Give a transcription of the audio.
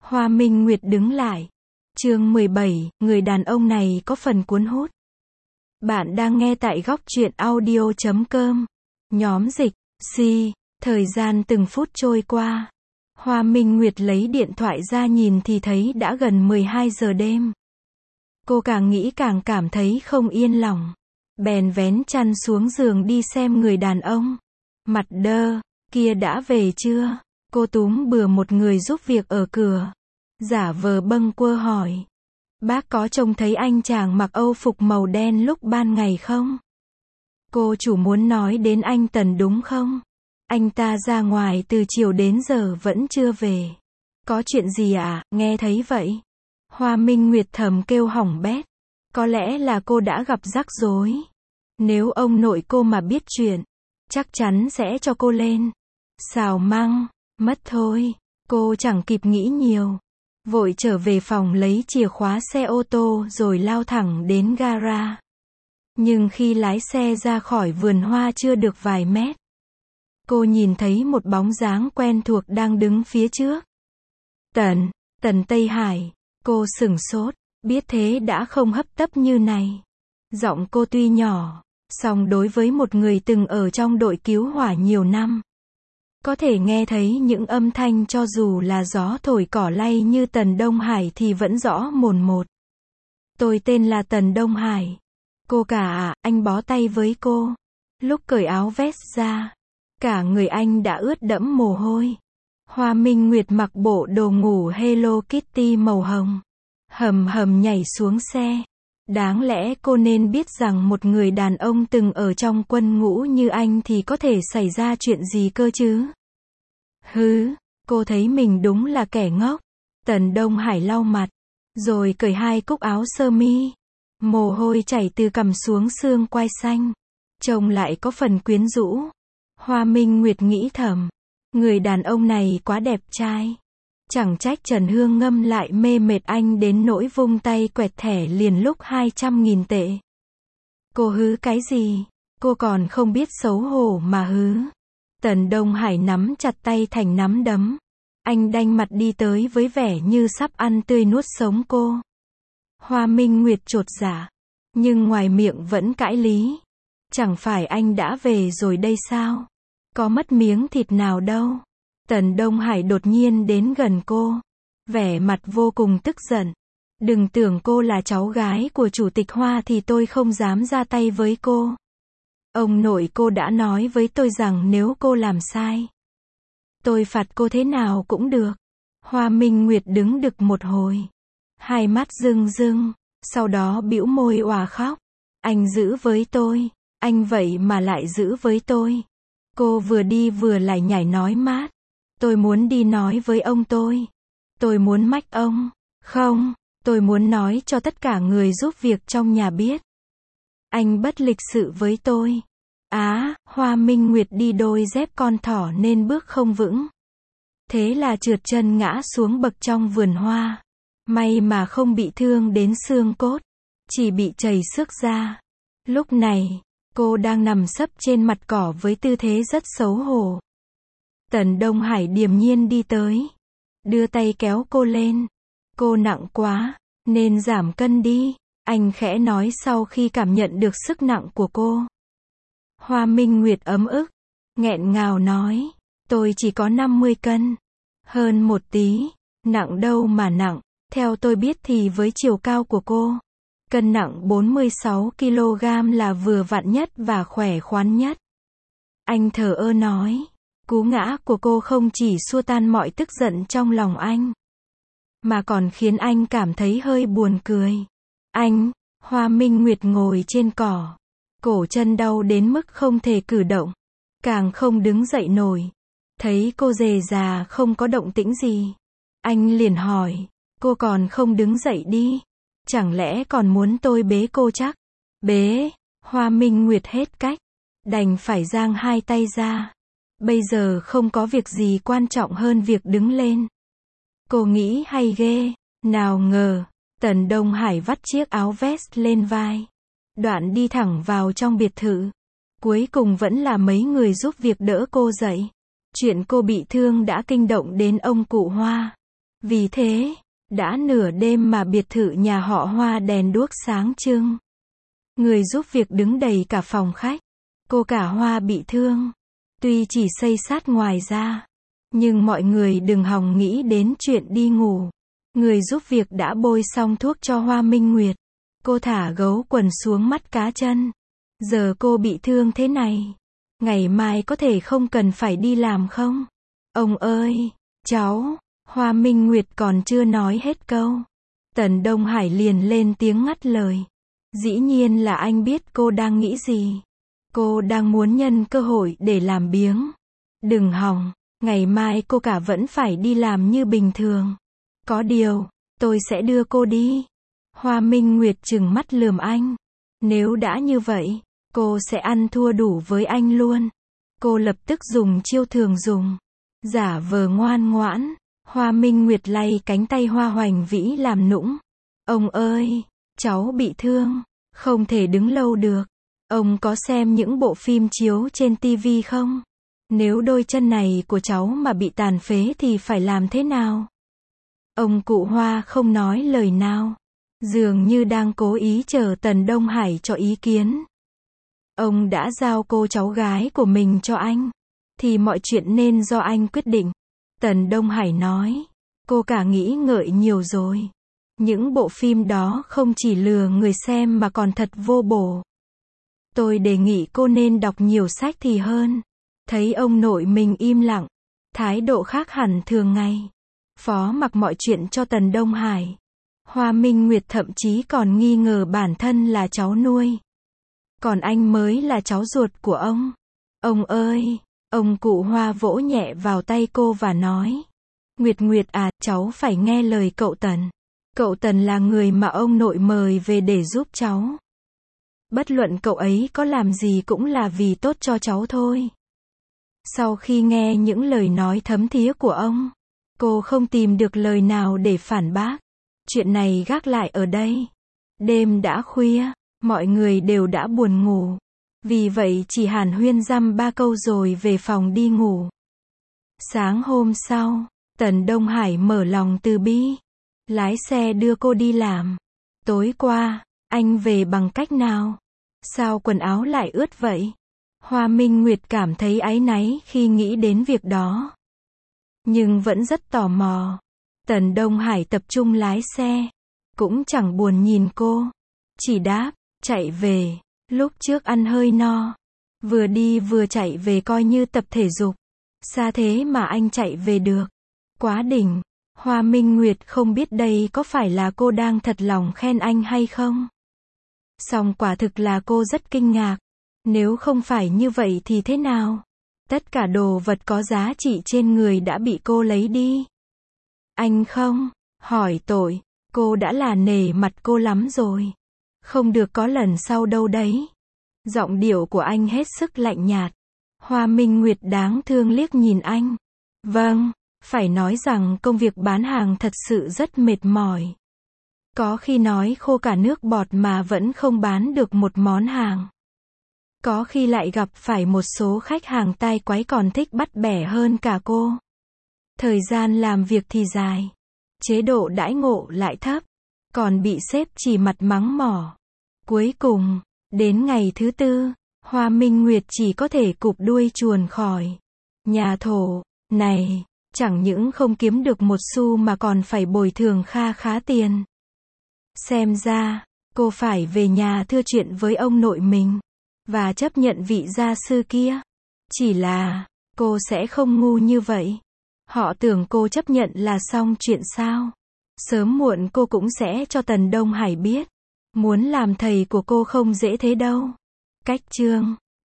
Hoa Minh Nguyệt đứng lại. Chương 17, người đàn ông này có phần cuốn hút. Bạn đang nghe tại góc truyện audio.com. Nhóm dịch, thời gian từng phút trôi qua. Hoa Minh Nguyệt lấy điện thoại ra nhìn thì thấy đã gần 12 giờ đêm. Cô càng nghĩ càng cảm thấy không yên lòng. Bèn vén chăn xuống giường đi xem người đàn ông. Mặt đơ, kia đã về chưa? Cô túm bừa một người giúp việc ở cửa. Giả vờ bâng quơ hỏi. Bác có trông thấy anh chàng mặc âu phục màu đen lúc ban ngày không? Cô chủ muốn nói đến anh Tần đúng không? Anh ta ra ngoài từ chiều đến giờ vẫn chưa về. Có chuyện gì à, nghe thấy vậy? Hoa Minh Nguyệt thầm kêu hỏng bét. Có lẽ là cô đã gặp rắc rối. Nếu ông nội cô mà biết chuyện, chắc chắn sẽ cho cô lên xào măng, mất thôi. Cô chẳng kịp nghĩ nhiều. Vội trở về phòng lấy chìa khóa xe ô tô rồi lao thẳng đến gara. Nhưng khi lái xe ra khỏi vườn hoa chưa được vài mét, cô nhìn thấy một bóng dáng quen thuộc đang đứng phía trước. Tần Tây Hải. Cô sửng sốt, biết thế đã không hấp tấp như này. Giọng cô tuy nhỏ, song đối với một người từng ở trong đội cứu hỏa nhiều năm, có thể nghe thấy những âm thanh cho dù là gió thổi cỏ lay như Tần Đông Hải thì vẫn rõ mồn một. Tôi tên là Tần Đông Hải. Cô cả anh bó tay với cô. Lúc cởi áo vest ra, cả người anh đã ướt đẫm mồ hôi. Hoa Minh Nguyệt mặc bộ đồ ngủ Hello Kitty màu hồng. Hầm nhảy xuống xe. Đáng lẽ cô nên biết rằng một người đàn ông từng ở trong quân ngũ như anh thì có thể xảy ra chuyện gì cơ chứ? Cô thấy mình đúng là kẻ ngốc. Tần Đông Hải lau mặt, rồi cởi hai cúc áo sơ mi. Mồ hôi chảy từ cằm xuống xương quai xanh. Trông lại có phần quyến rũ. Hoa Minh Nguyệt nghĩ thầm. Người đàn ông này quá đẹp trai. Chẳng trách Trần Hương Ngâm lại mê mệt anh đến nỗi vung tay quẹt thẻ liền lúc 200.000 tệ. Cô cái gì? Cô còn không biết xấu hổ mà Tần Đông Hải nắm chặt tay thành nắm đấm. Anh đanh mặt đi tới với vẻ như sắp ăn tươi nuốt sống cô. Hoa Minh Nguyệt chột dạ, nhưng ngoài miệng vẫn cãi lý. Chẳng phải anh đã về rồi đây sao? Có mất miếng thịt nào đâu. Tần Đông Hải đột nhiên đến gần cô. Vẻ mặt vô cùng tức giận. Đừng tưởng cô là cháu gái của chủ tịch Hoa thì tôi không dám ra tay với cô. Ông nội cô đã nói với tôi rằng nếu cô làm sai, tôi phạt cô thế nào cũng được. Hoa Minh Nguyệt đứng đực một hồi. Hai mắt rưng rưng, sau đó bĩu môi òa khóc. Anh giữ với tôi, anh vậy mà lại giữ với tôi. Cô vừa đi vừa lải nhải nói mát. Tôi muốn đi nói với ông tôi. Tôi muốn mách ông. Không, tôi muốn nói cho tất cả người giúp việc trong nhà biết. Anh bất lịch sự với tôi. Hoa Minh Nguyệt đi đôi dép con thỏ nên bước không vững. Thế là trượt chân ngã xuống bậc trong vườn hoa. May mà không bị thương đến xương cốt. Chỉ bị trầy xước da. Lúc này, cô đang nằm sấp trên mặt cỏ với tư thế rất xấu hổ. Tần Đông Hải điềm nhiên đi tới. Đưa tay kéo cô lên. Cô nặng quá, nên giảm cân đi. Anh khẽ nói sau khi cảm nhận được sức nặng của cô. Hoa Minh Nguyệt ấm ức. Nghẹn ngào nói. Tôi chỉ có 50 cân. Hơn một tí. Nặng đâu mà nặng. Theo tôi biết thì với chiều cao của cô, cân nặng 46 kg là vừa vặn nhất và khỏe khoắn nhất. Anh thờ ơ nói. Cú ngã của cô không chỉ xua tan mọi tức giận trong lòng anh, mà còn khiến anh cảm thấy hơi buồn cười. Hoa Minh Nguyệt ngồi trên cỏ. Cổ chân đau đến mức không thể cử động. Càng không đứng dậy nổi. Thấy cô rề rà không có động tĩnh gì. Anh liền hỏi. Cô còn không đứng dậy đi. Chẳng lẽ còn muốn tôi bế cô chắc? Bế. Hoa Minh Nguyệt hết cách. Đành phải giang hai tay ra. Bây giờ không có việc gì quan trọng hơn việc đứng lên. Cô nghĩ hay ghê. Nào ngờ, Tần Đông Hải vắt chiếc áo vest lên vai. Đoạn đi thẳng vào trong biệt thự. Cuối cùng vẫn là mấy người giúp việc đỡ cô dậy. Chuyện cô bị thương đã kinh động đến ông cụ Hoa. Vì thế, đã nửa đêm mà biệt thự nhà họ Hoa đèn đuốc sáng trưng. Người giúp việc đứng đầy cả phòng khách. Cô cả Hoa bị thương. Tuy chỉ xây xát ngoài ra, nhưng mọi người đừng hòng nghĩ đến chuyện đi ngủ. Người giúp việc đã bôi xong thuốc cho Hoa Minh Nguyệt. Cô thả gấu quần xuống mắt cá chân. Giờ cô bị thương thế này, ngày mai có thể không cần phải đi làm không? Ông ơi, cháu, Hoa Minh Nguyệt còn chưa nói hết câu. Tần Đông Hải liền lên tiếng ngắt lời. Dĩ nhiên là anh biết cô đang nghĩ gì. Cô đang muốn nhân cơ hội để làm biếng. Đừng hòng, ngày mai cô cả vẫn phải đi làm như bình thường. Có điều, tôi sẽ đưa cô đi. Hoa Minh Nguyệt trừng mắt lườm anh. Nếu đã như vậy, cô sẽ ăn thua đủ với anh luôn. Cô lập tức dùng chiêu thường dùng. Giả vờ ngoan ngoãn. Hoa Minh Nguyệt lay cánh tay Hoa Hoành Vĩ làm nũng. Ông ơi, cháu bị thương, không thể đứng lâu được. Ông có xem những bộ phim chiếu trên TV không? Nếu đôi chân này của cháu mà bị tàn phế thì phải làm thế nào? Ông cụ Hoa không nói lời nào. Dường như đang cố ý chờ Tần Đông Hải cho ý kiến. Ông đã giao cô cháu gái của mình cho anh. Thì mọi chuyện nên do anh quyết định. Tần Đông Hải nói. Cô cả nghĩ ngợi nhiều rồi. Những bộ phim đó không chỉ lừa người xem mà còn thật vô bổ. Tôi đề nghị cô nên đọc nhiều sách thì hơn. Thấy ông nội mình im lặng, thái độ khác hẳn thường ngày. Phó mặc mọi chuyện cho Tần Đông Hải. Hoa Minh Nguyệt thậm chí còn nghi ngờ bản thân là cháu nuôi. Còn anh mới là cháu ruột của ông. Ông ơi, ông cụ Hoa vỗ nhẹ vào tay cô và nói. Nguyệt Nguyệt à, cháu phải nghe lời cậu Tần. Cậu Tần là người mà ông nội mời về để giúp cháu. Bất luận cậu ấy có làm gì cũng là vì tốt cho cháu thôi. Sau khi nghe những lời nói thấm thía của ông, cô không tìm được lời nào để phản bác. Chuyện này gác lại ở đây. Đêm đã khuya, mọi người đều đã buồn ngủ. Vì vậy chỉ hàn huyên dăm ba câu rồi về phòng đi ngủ. Sáng hôm sau, Tần Đông Hải mở lòng từ bi. Lái xe đưa cô đi làm. Tối qua, anh về bằng cách nào? Sao quần áo lại ướt vậy? Hoa Minh Nguyệt cảm thấy áy náy khi nghĩ đến việc đó. Nhưng vẫn rất tò mò. Tần Đông Hải tập trung lái xe. Cũng chẳng buồn nhìn cô. Chỉ đáp, chạy về. Lúc trước ăn hơi no. Vừa đi vừa chạy về coi như tập thể dục. Xa thế mà anh chạy về được. Quá đỉnh. Hoa Minh Nguyệt không biết đây có phải là cô đang thật lòng khen anh hay không. Song quả thực là cô rất kinh ngạc. Nếu không phải như vậy thì thế nào? Tất cả đồ vật có giá trị trên người đã bị cô lấy đi. Anh không, hỏi tội, cô đã là nể mặt cô lắm rồi. Không được có lần sau đâu đấy. Giọng điệu của anh hết sức lạnh nhạt. Hoa Minh Nguyệt đáng thương liếc nhìn anh. Vâng, phải nói rằng công việc bán hàng thật sự rất mệt mỏi. Có khi nói khô cả nước bọt mà vẫn không bán được một món hàng. Có khi lại gặp phải một số khách hàng tai quái còn thích bắt bẻ hơn cả cô. Thời gian làm việc thì dài. Chế độ đãi ngộ lại thấp. Còn bị sếp chỉ mặt mắng mỏ. Cuối cùng, đến ngày thứ tư, Hoa Minh Nguyệt chỉ có thể cụp đuôi chuồn khỏi nhà thổ này. Chẳng những không kiếm được một xu mà còn phải bồi thường kha khá tiền. Xem ra, cô phải về nhà thưa chuyện với ông nội mình. Và chấp nhận vị gia sư kia. Chỉ là, cô sẽ không ngu như vậy. Họ tưởng cô chấp nhận là xong chuyện sao. Sớm muộn cô cũng sẽ cho Tần Đông Hải biết. Muốn làm thầy của cô không dễ thế đâu. Cách chương